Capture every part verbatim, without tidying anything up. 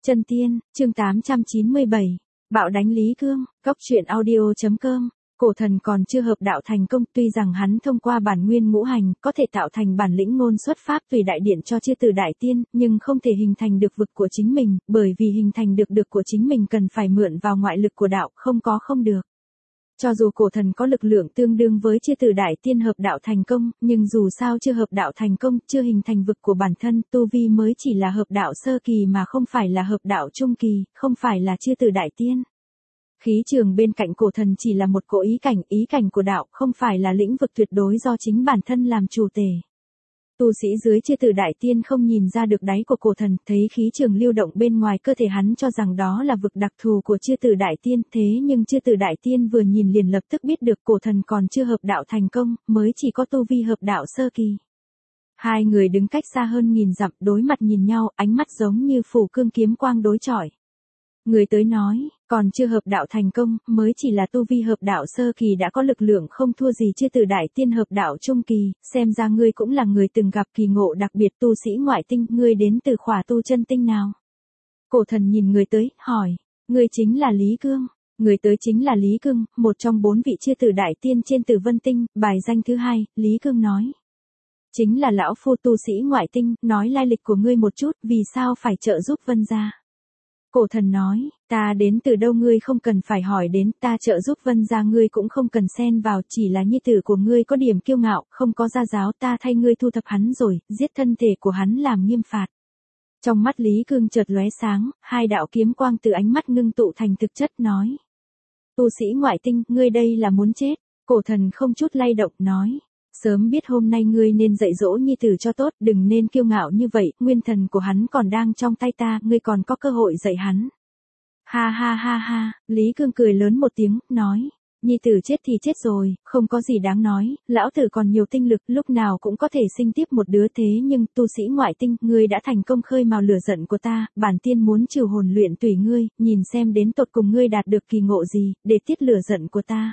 Chân Tiên, chương tám trăm chín mươi bảy. Bạo đánh Lý Cương, Cốc truyện audio chấm com. Cổ thần còn chưa hợp đạo thành công, tuy rằng hắn thông qua bản nguyên ngũ hành, có thể tạo thành bản lĩnh ngôn xuất pháp tùy đại điện cho chư tử đại tiên, nhưng không thể hình thành được vực của chính mình, bởi vì hình thành được được của chính mình cần phải mượn vào ngoại lực của đạo, không có không được. Cho dù cổ thần có lực lượng tương đương với chư tử đại tiên hợp đạo thành công, nhưng dù sao chưa hợp đạo thành công, chưa hình thành vực của bản thân, tu vi mới chỉ là hợp đạo sơ kỳ mà không phải là hợp đạo trung kỳ, không phải là chư tử đại tiên. Khí trường bên cạnh cổ thần chỉ là một cỗ ý cảnh, ý cảnh của đạo, không phải là lĩnh vực tuyệt đối do chính bản thân làm chủ tể. Tu sĩ dưới chư tử đại tiên không nhìn ra được đáy của cổ thần, thấy khí trường lưu động bên ngoài cơ thể hắn cho rằng đó là vực đặc thù của chư tử đại tiên, thế nhưng chư tử đại tiên vừa nhìn liền lập tức biết được cổ thần còn chưa hợp đạo thành công, mới chỉ có tu vi hợp đạo sơ kỳ. Hai người đứng cách xa hơn nghìn dặm, đối mặt nhìn nhau, ánh mắt giống như phủ cương kiếm quang đối chọi. Người tới nói, còn chưa hợp đạo thành công, mới chỉ là tu vi hợp đạo sơ kỳ đã có lực lượng không thua gì chư tử đại tiên hợp đạo trung kỳ, xem ra ngươi cũng là người từng gặp kỳ ngộ đặc biệt tu sĩ ngoại tinh, ngươi đến từ khỏa tu chân tinh nào? Cổ thần nhìn người tới, hỏi, ngươi chính là Lý Cương. Người tới chính là Lý Cương, một trong bốn vị chư tử đại tiên trên Tử Vân Tinh, bài danh thứ hai, Lý Cương nói. Chính là lão phu tu sĩ ngoại tinh, nói lai lịch của ngươi một chút, vì sao phải trợ giúp Vân gia? Cổ thần nói, ta đến từ đâu ngươi không cần phải hỏi đến, ta trợ giúp Vân gia ngươi cũng không cần xen vào, chỉ là nhi tử của ngươi có điểm kiêu ngạo, không có gia giáo, ta thay ngươi thu thập hắn rồi, giết thân thể của hắn làm nghiêm phạt. Trong mắt Lý Cương chợt lóe sáng, hai đạo kiếm quang từ ánh mắt ngưng tụ thành thực chất nói. Tu sĩ ngoại tinh, ngươi đây là muốn chết. Cổ thần không chút lay động nói. Sớm biết hôm nay ngươi nên dạy dỗ nhi tử cho tốt, đừng nên kiêu ngạo như vậy, nguyên thần của hắn còn đang trong tay ta, ngươi còn có cơ hội dạy hắn. Ha ha ha ha, Lý Cương cười lớn một tiếng, nói, nhi tử chết thì chết rồi, không có gì đáng nói, lão tử còn nhiều tinh lực, lúc nào cũng có thể sinh tiếp một đứa thế nhưng tu sĩ ngoại tinh, ngươi đã thành công khơi mào lửa giận của ta, bản tiên muốn trừ hồn luyện tùy ngươi, nhìn xem đến tột cùng ngươi đạt được kỳ ngộ gì, để tiết lửa giận của ta.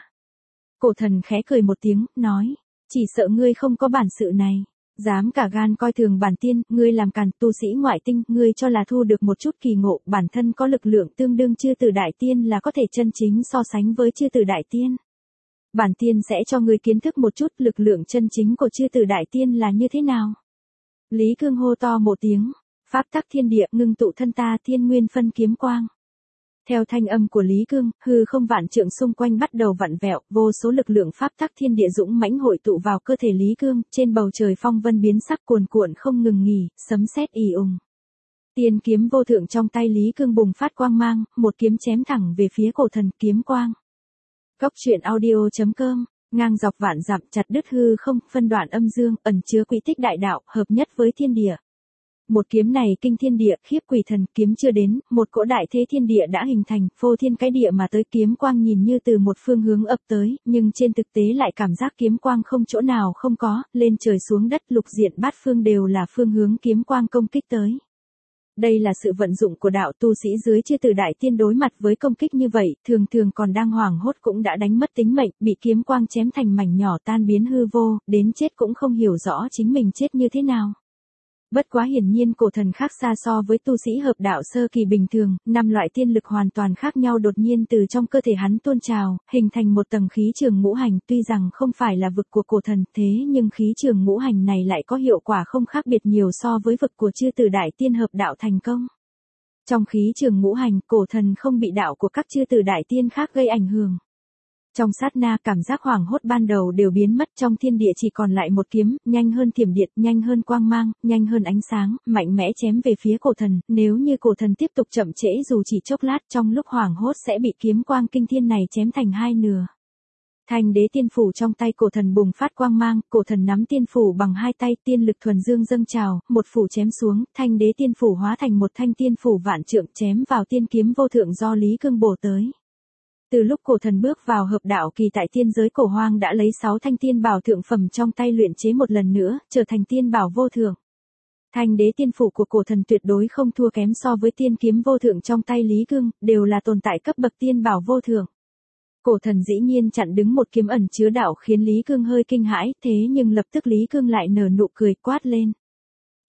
Cổ thần khẽ cười một tiếng, nói. Chỉ sợ ngươi không có bản sự này, dám cả gan coi thường bản tiên, ngươi làm càn tu sĩ ngoại tinh, ngươi cho là thu được một chút kỳ ngộ, bản thân có lực lượng tương đương chư tử đại tiên là có thể chân chính so sánh với chư tử đại tiên. Bản tiên sẽ cho ngươi kiến thức một chút lực lượng chân chính của chư tử đại tiên là như thế nào. Lý Cương hô to một tiếng, pháp tắc thiên địa ngưng tụ thân ta thiên nguyên phân kiếm quang. Theo thanh âm của Lý Cương, hư không vạn trượng xung quanh bắt đầu vặn vẹo, vô số lực lượng pháp tắc thiên địa dũng mãnh hội tụ vào cơ thể Lý Cương, trên bầu trời phong vân biến sắc cuồn cuộn không ngừng nghỉ, sấm sét ì ùng. Tiên kiếm vô thượng trong tay Lý Cương bùng phát quang mang, một kiếm chém thẳng về phía cổ thần, kiếm quang. Cốc truyện audio chấm com, ngang dọc vạn dặm chặt đứt hư không, phân đoạn âm dương, ẩn chứa quỹ tích đại đạo, hợp nhất với thiên địa. Một kiếm này kinh thiên địa, khiếp quỷ thần, kiếm chưa đến, một cỗ đại thế thiên địa đã hình thành, phô thiên cái địa mà tới, kiếm quang nhìn như từ một phương hướng ập tới, nhưng trên thực tế lại cảm giác kiếm quang không chỗ nào không có, lên trời xuống đất lục diện bát phương đều là phương hướng kiếm quang công kích tới. Đây là sự vận dụng của đạo, tu sĩ dưới chư tử đại tiên đối mặt với công kích như vậy, thường thường còn đang hoảng hốt cũng đã đánh mất tính mệnh, bị kiếm quang chém thành mảnh nhỏ tan biến hư vô, đến chết cũng không hiểu rõ chính mình chết như thế nào. Bất quá hiển nhiên cổ thần khác xa so với tu sĩ hợp đạo sơ kỳ bình thường, năm loại tiên lực hoàn toàn khác nhau đột nhiên từ trong cơ thể hắn tuôn trào, hình thành một tầng khí trường ngũ hành, tuy rằng không phải là vực của cổ thần, thế nhưng khí trường ngũ hành này lại có hiệu quả không khác biệt nhiều so với vực của chư tử đại tiên hợp đạo thành công. Trong khí trường ngũ hành, cổ thần không bị đạo của các chư tử đại tiên khác gây ảnh hưởng. Trong sát na cảm giác hoảng hốt ban đầu đều biến mất, trong thiên địa chỉ còn lại một kiếm, nhanh hơn thiểm điện, nhanh hơn quang mang, nhanh hơn ánh sáng, mạnh mẽ chém về phía cổ thần, nếu như cổ thần tiếp tục chậm trễ dù chỉ chốc lát trong lúc hoảng hốt sẽ bị kiếm quang kinh thiên này chém thành hai nửa. Thanh đế tiên phủ trong tay cổ thần bùng phát quang mang, cổ thần nắm tiên phủ bằng hai tay, tiên lực thuần dương dâng trào, một phủ chém xuống, thanh đế tiên phủ hóa thành một thanh tiên phủ vạn trượng chém vào tiên kiếm vô thượng do Lý Cương bổ tới. Từ lúc cổ thần bước vào hợp đạo kỳ tại tiên giới cổ hoang đã lấy sáu thanh tiên bảo thượng phẩm trong tay luyện chế một lần nữa, trở thành tiên bảo vô thượng. Thanh đế tiên phủ của cổ thần tuyệt đối không thua kém so với tiên kiếm vô thượng trong tay Lý Cương, đều là tồn tại cấp bậc tiên bảo vô thượng. Cổ thần dĩ nhiên chặn đứng một kiếm ẩn chứa đạo khiến Lý Cương hơi kinh hãi, thế nhưng lập tức Lý Cương lại nở nụ cười quát lên.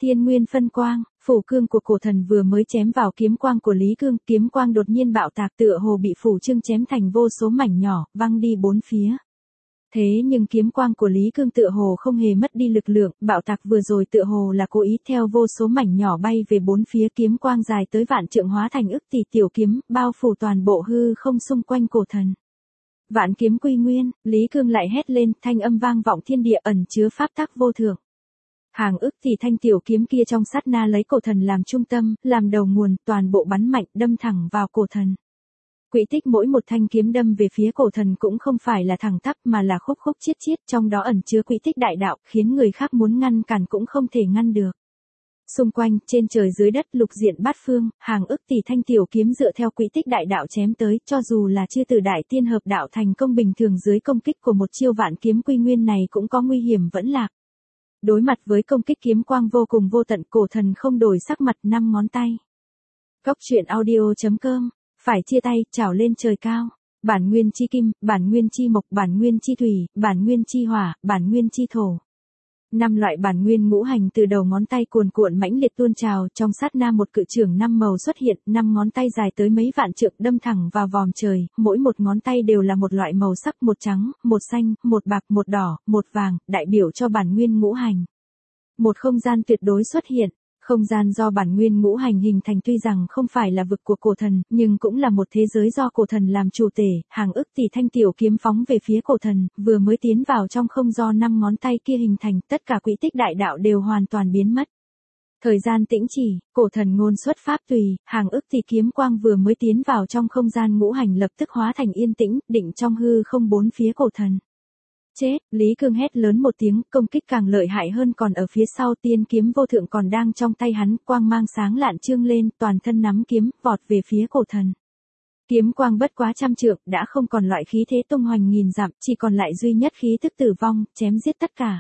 Thiên nguyên phân quang, phủ cương của cổ thần vừa mới chém vào kiếm quang của Lý Cương, kiếm quang đột nhiên bạo tạc tựa hồ bị phủ trương chém thành vô số mảnh nhỏ, văng đi bốn phía. Thế nhưng kiếm quang của Lý Cương tựa hồ không hề mất đi lực lượng, bạo tạc vừa rồi tựa hồ là cố ý theo vô số mảnh nhỏ bay về bốn phía, kiếm quang dài tới vạn trượng hóa thành ức tỷ tiểu kiếm, bao phủ toàn bộ hư không xung quanh cổ thần. Vạn kiếm quy nguyên, Lý Cương lại hét lên, thanh âm vang vọng thiên địa, ẩn chứa pháp tắc vô thượng. Hàng ức tỷ thanh tiểu kiếm kia trong sát na lấy cổ thần làm trung tâm, làm đầu nguồn, toàn bộ bắn mạnh, đâm thẳng vào cổ thần. Quỹ tích mỗi một thanh kiếm đâm về phía cổ thần cũng không phải là thẳng tắp mà là khúc khúc chiết chiết, trong đó ẩn chứa quỹ tích đại đạo, khiến người khác muốn ngăn cản cũng không thể ngăn được. Xung quanh, trên trời dưới đất, lục diện bát phương, hàng ức tỷ thanh tiểu kiếm dựa theo quỹ tích đại đạo chém tới, cho dù là chư tử đại tiên hợp đạo thành công bình thường dưới công kích của một chiêu vạn kiếm quy nguyên này cũng có nguy hiểm vẫn lạc. Đối mặt với công kích kiếm quang vô cùng vô tận, cổ thần không đổi sắc mặt, năm ngón tay. Cốc truyện audio chấm com, phải chia tay, trảo lên trời cao. Bản nguyên chi kim, bản nguyên chi mộc, bản nguyên chi thủy, bản nguyên chi hỏa, bản nguyên chi thổ. Năm loại bản nguyên ngũ hành từ đầu ngón tay cuồn cuộn mãnh liệt tuôn trào, trong sát na một cự trưởng năm màu xuất hiện, năm ngón tay dài tới mấy vạn trượng đâm thẳng vào vòm trời, mỗi một ngón tay đều là một loại màu sắc, một trắng, một xanh, một bạc, một đỏ, một vàng, đại biểu cho bản nguyên ngũ hành. Một không gian tuyệt đối xuất hiện. Không gian do bản nguyên ngũ hành hình thành tuy rằng không phải là vực của cổ thần, nhưng cũng là một thế giới do cổ thần làm chủ tể, hàng ức tỷ thanh tiểu kiếm phóng về phía cổ thần, vừa mới tiến vào trong không do năm ngón tay kia hình thành, tất cả quỹ tích đại đạo đều hoàn toàn biến mất. Thời gian tĩnh chỉ, cổ thần ngôn xuất pháp tùy, hàng ức tỷ kiếm quang vừa mới tiến vào trong không gian ngũ hành lập tức hóa thành yên tĩnh, định trong hư không bốn phía cổ thần. Chết, Lý Cương hét lớn một tiếng, công kích càng lợi hại hơn còn ở phía sau, tiên kiếm vô thượng còn đang trong tay hắn, quang mang sáng lạn trương lên, toàn thân nắm kiếm, vọt về phía cổ thần. Kiếm quang bất quá trăm trượng, đã không còn loại khí thế tung hoành nghìn dặm, chỉ còn lại duy nhất khí tức tử vong, chém giết tất cả.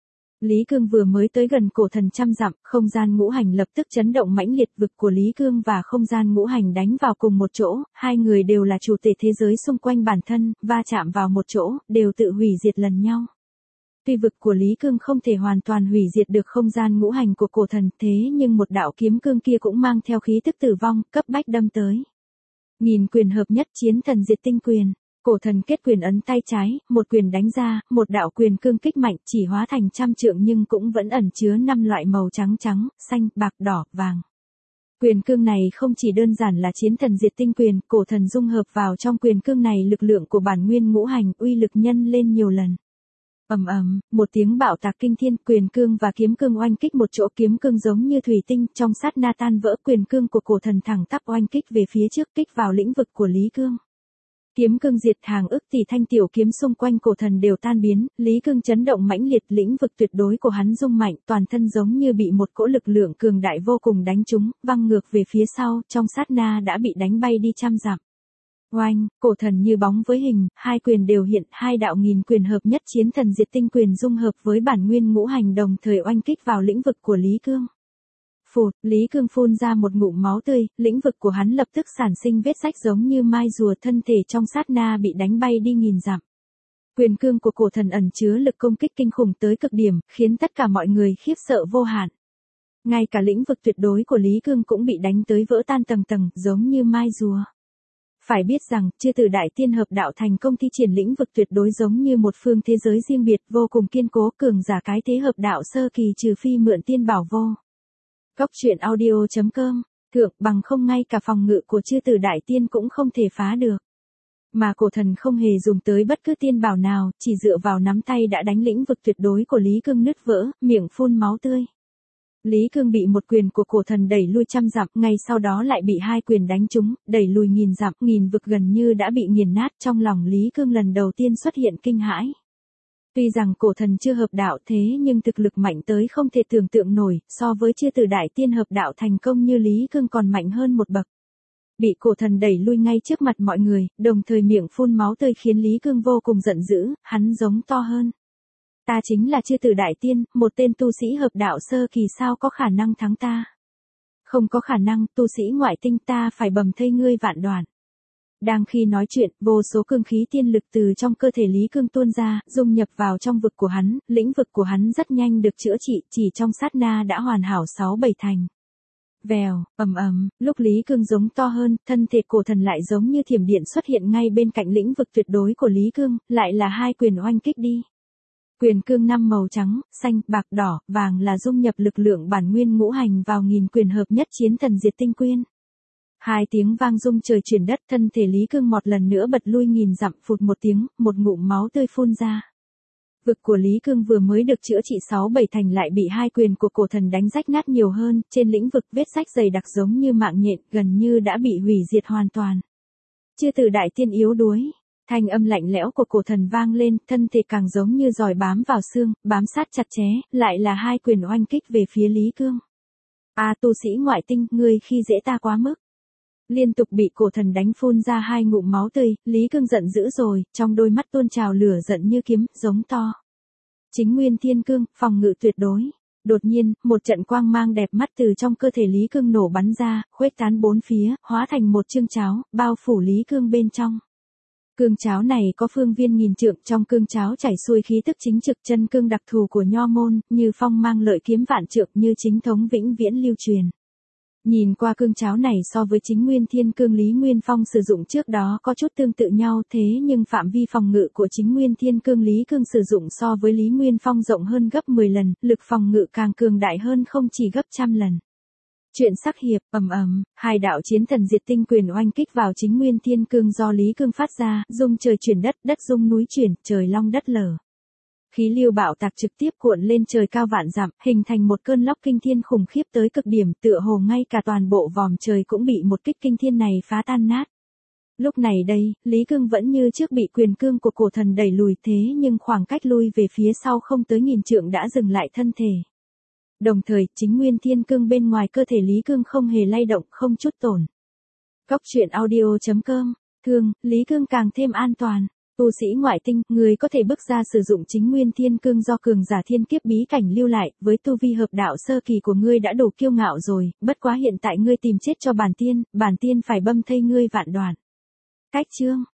Lý Cương vừa mới tới gần cổ thần trăm dặm, không gian ngũ hành lập tức chấn động mãnh liệt, vực của Lý Cương và không gian ngũ hành đánh vào cùng một chỗ, hai người đều là chủ tể thế giới xung quanh bản thân, va chạm vào một chỗ, đều tự hủy diệt lần nhau. Tuy vực của Lý Cương không thể hoàn toàn hủy diệt được không gian ngũ hành của cổ thần, thế nhưng một đạo kiếm cương kia cũng mang theo khí tức tử vong, cấp bách đâm tới. Nghìn quyền hợp nhất, chiến thần diệt tinh quyền. Cổ thần kết quyền ấn tay trái, một quyền đánh ra, một đạo quyền cương kích mạnh, chỉ hóa thành trăm trượng nhưng cũng vẫn ẩn chứa năm loại màu trắng trắng, xanh, bạc, đỏ, vàng. Quyền cương này không chỉ đơn giản là chiến thần diệt tinh quyền, cổ thần dung hợp vào trong quyền cương này lực lượng của bản nguyên ngũ hành, uy lực nhân lên nhiều lần. Ầm ầm, một tiếng bạo tạc kinh thiên, quyền cương và kiếm cương oanh kích một chỗ, kiếm cương giống như thủy tinh, trong sát na tan vỡ, quyền cương của cổ thần thẳng tắp oanh kích về phía trước, kích vào lĩnh vực của Lý Cương. Kiếm cương diệt, hàng ức tỷ thanh tiểu kiếm xung quanh cổ thần đều tan biến, Lý Cương chấn động mãnh liệt, lĩnh vực tuyệt đối của hắn rung mạnh, toàn thân giống như bị một cỗ lực lượng cường đại vô cùng đánh trúng, văng ngược về phía sau, trong sát na đã bị đánh bay đi trăm dặm. Oanh, cổ thần như bóng với hình, hai quyền đều hiện, hai đạo nghìn quyền hợp nhất, chiến thần diệt tinh quyền dung hợp với bản nguyên ngũ hành đồng thời oanh kích vào lĩnh vực của Lý Cương. Phụt, Lý Cương phun ra một ngụm máu tươi, lĩnh vực của hắn lập tức sản sinh vết rách giống như mai rùa, thân thể trong sát na bị đánh bay đi nghìn dặm. Quyền cương của cổ thần ẩn chứa lực công kích kinh khủng tới cực điểm, khiến tất cả mọi người khiếp sợ vô hạn. Ngay cả lĩnh vực tuyệt đối của Lý Cương cũng bị đánh tới vỡ tan tầng tầng, giống như mai rùa. Phải biết rằng, chư tử đại tiên hợp đạo thành công thi triển lĩnh vực tuyệt đối giống như một phương thế giới riêng biệt, vô cùng kiên cố, cường giả cái thế hợp đạo sơ kỳ trừ phi mượn tiên bảo vô. Cốc truyện audio chấm com, thượng, bằng không ngay cả phòng ngự của chư tử đại tiên cũng không thể phá được. Mà cổ thần không hề dùng tới bất cứ tiên bảo nào, chỉ dựa vào nắm tay đã đánh lĩnh vực tuyệt đối của Lý Cương nứt vỡ, miệng phun máu tươi. Lý Cương bị một quyền của cổ thần đẩy lui trăm dặm, ngay sau đó lại bị hai quyền đánh trúng, đẩy lùi nghìn dặm, nghìn vực gần như đã bị nghiền nát, trong lòng Lý Cương lần đầu tiên xuất hiện kinh hãi. Tuy rằng cổ thần chưa hợp đạo thế nhưng thực lực mạnh tới không thể tưởng tượng nổi, so với chư tử đại tiên hợp đạo thành công như Lý Cương còn mạnh hơn một bậc. Bị cổ thần đẩy lui ngay trước mặt mọi người, đồng thời miệng phun máu tươi khiến Lý Cương vô cùng giận dữ, hắn giống to hơn. Ta chính là chư tử đại tiên, một tên tu sĩ hợp đạo sơ kỳ sao có khả năng thắng ta. Không có khả năng, tu sĩ ngoại tinh ta phải bầm thây ngươi vạn đoạn. Đang khi nói chuyện, vô số cương khí tiên lực từ trong cơ thể Lý Cương tuôn ra, dung nhập vào trong vực của hắn, lĩnh vực của hắn rất nhanh được chữa trị, chỉ trong sát na đã hoàn hảo sáu bảy thành. Vèo, ầm ầm, lúc Lý Cương giống to hơn, thân thể cổ thần lại giống như thiểm điện xuất hiện ngay bên cạnh lĩnh vực tuyệt đối của Lý Cương, lại là hai quyền oanh kích đi. Quyền cương năm màu trắng, xanh, bạc, đỏ, vàng là dung nhập lực lượng bản nguyên ngũ hành vào nghìn quyền hợp nhất chiến thần diệt tinh quyên. Hai tiếng vang rung trời chuyển đất, thân thể Lý Cương một lần nữa bật lui nghìn dặm, phụt một tiếng, một ngụm máu tươi phun ra. Vực của Lý Cương vừa mới được chữa trị sáu bảy thành lại bị hai quyền của cổ thần đánh rách nát nhiều hơn, trên lĩnh vực vết rách dày đặc giống như mạng nhện, gần như đã bị hủy diệt hoàn toàn. Chưa từ đại tiên yếu đuối, thanh âm lạnh lẽo của cổ thần vang lên, thân thể càng giống như giòi bám vào xương, bám sát chặt chẽ, lại là hai quyền oanh kích về phía Lý Cương. A tu sĩ ngoại tinh, ngươi khi dễ ta quá mức. Liên tục bị cổ thần đánh phun ra hai ngụm máu tươi, Lý Cương giận dữ rồi, trong đôi mắt tuôn trào lửa giận như kiếm, giống to. Chính nguyên thiên cương, phòng ngự tuyệt đối. Đột nhiên, một trận quang mang đẹp mắt từ trong cơ thể Lý Cương nổ bắn ra, khuếch tán bốn phía, hóa thành một chương cháo, bao phủ Lý Cương bên trong. Cương cháo này có phương viên nghìn trượng, trong cương cháo chảy xuôi khí tức chính trực chân cương đặc thù của nho môn, như phong mang lợi kiếm vạn trượng, như chính thống vĩnh viễn lưu truyền. Nhìn qua cương cháo này so với chính nguyên thiên cương Lý Nguyên Phong sử dụng trước đó có chút tương tự nhau, thế nhưng phạm vi phòng ngự của chính nguyên thiên cương Lý Cương sử dụng so với Lý Nguyên Phong rộng hơn gấp mười lần, lực phòng ngự càng cường đại hơn không chỉ gấp trăm lần. Chuyện sắc hiệp, ầm ầm, hai đạo chiến thần diệt tinh quyền oanh kích vào chính nguyên thiên cương do Lý Cương phát ra, rung trời chuyển đất, đất rung núi chuyển, trời long đất lở. Khí lưu bạo tạc trực tiếp cuộn lên trời cao vạn dặm, hình thành một cơn lốc kinh thiên khủng khiếp tới cực điểm, tựa hồ ngay cả toàn bộ vòm trời cũng bị một kích kinh thiên này phá tan nát. Lúc này đây, Lý Cương vẫn như trước bị quyền cương của cổ thần đẩy lùi, thế nhưng khoảng cách lui về phía sau không tới nghìn trượng đã dừng lại thân thể. Đồng thời, chính nguyên thiên cương bên ngoài cơ thể Lý Cương không hề lay động, không chút tổn. Góc truyện audio chấm com, thương, Lý Cương càng thêm an toàn. Tu sĩ ngoại tinh, người có thể bước ra sử dụng chính nguyên thiên cương do cường giả thiên kiếp bí cảnh lưu lại, với tu vi hợp đạo sơ kỳ của ngươi đã đủ kiêu ngạo rồi, bất quá hiện tại ngươi tìm chết cho bản tiên, bản tiên phải băm thây ngươi vạn đoạn. Cách chương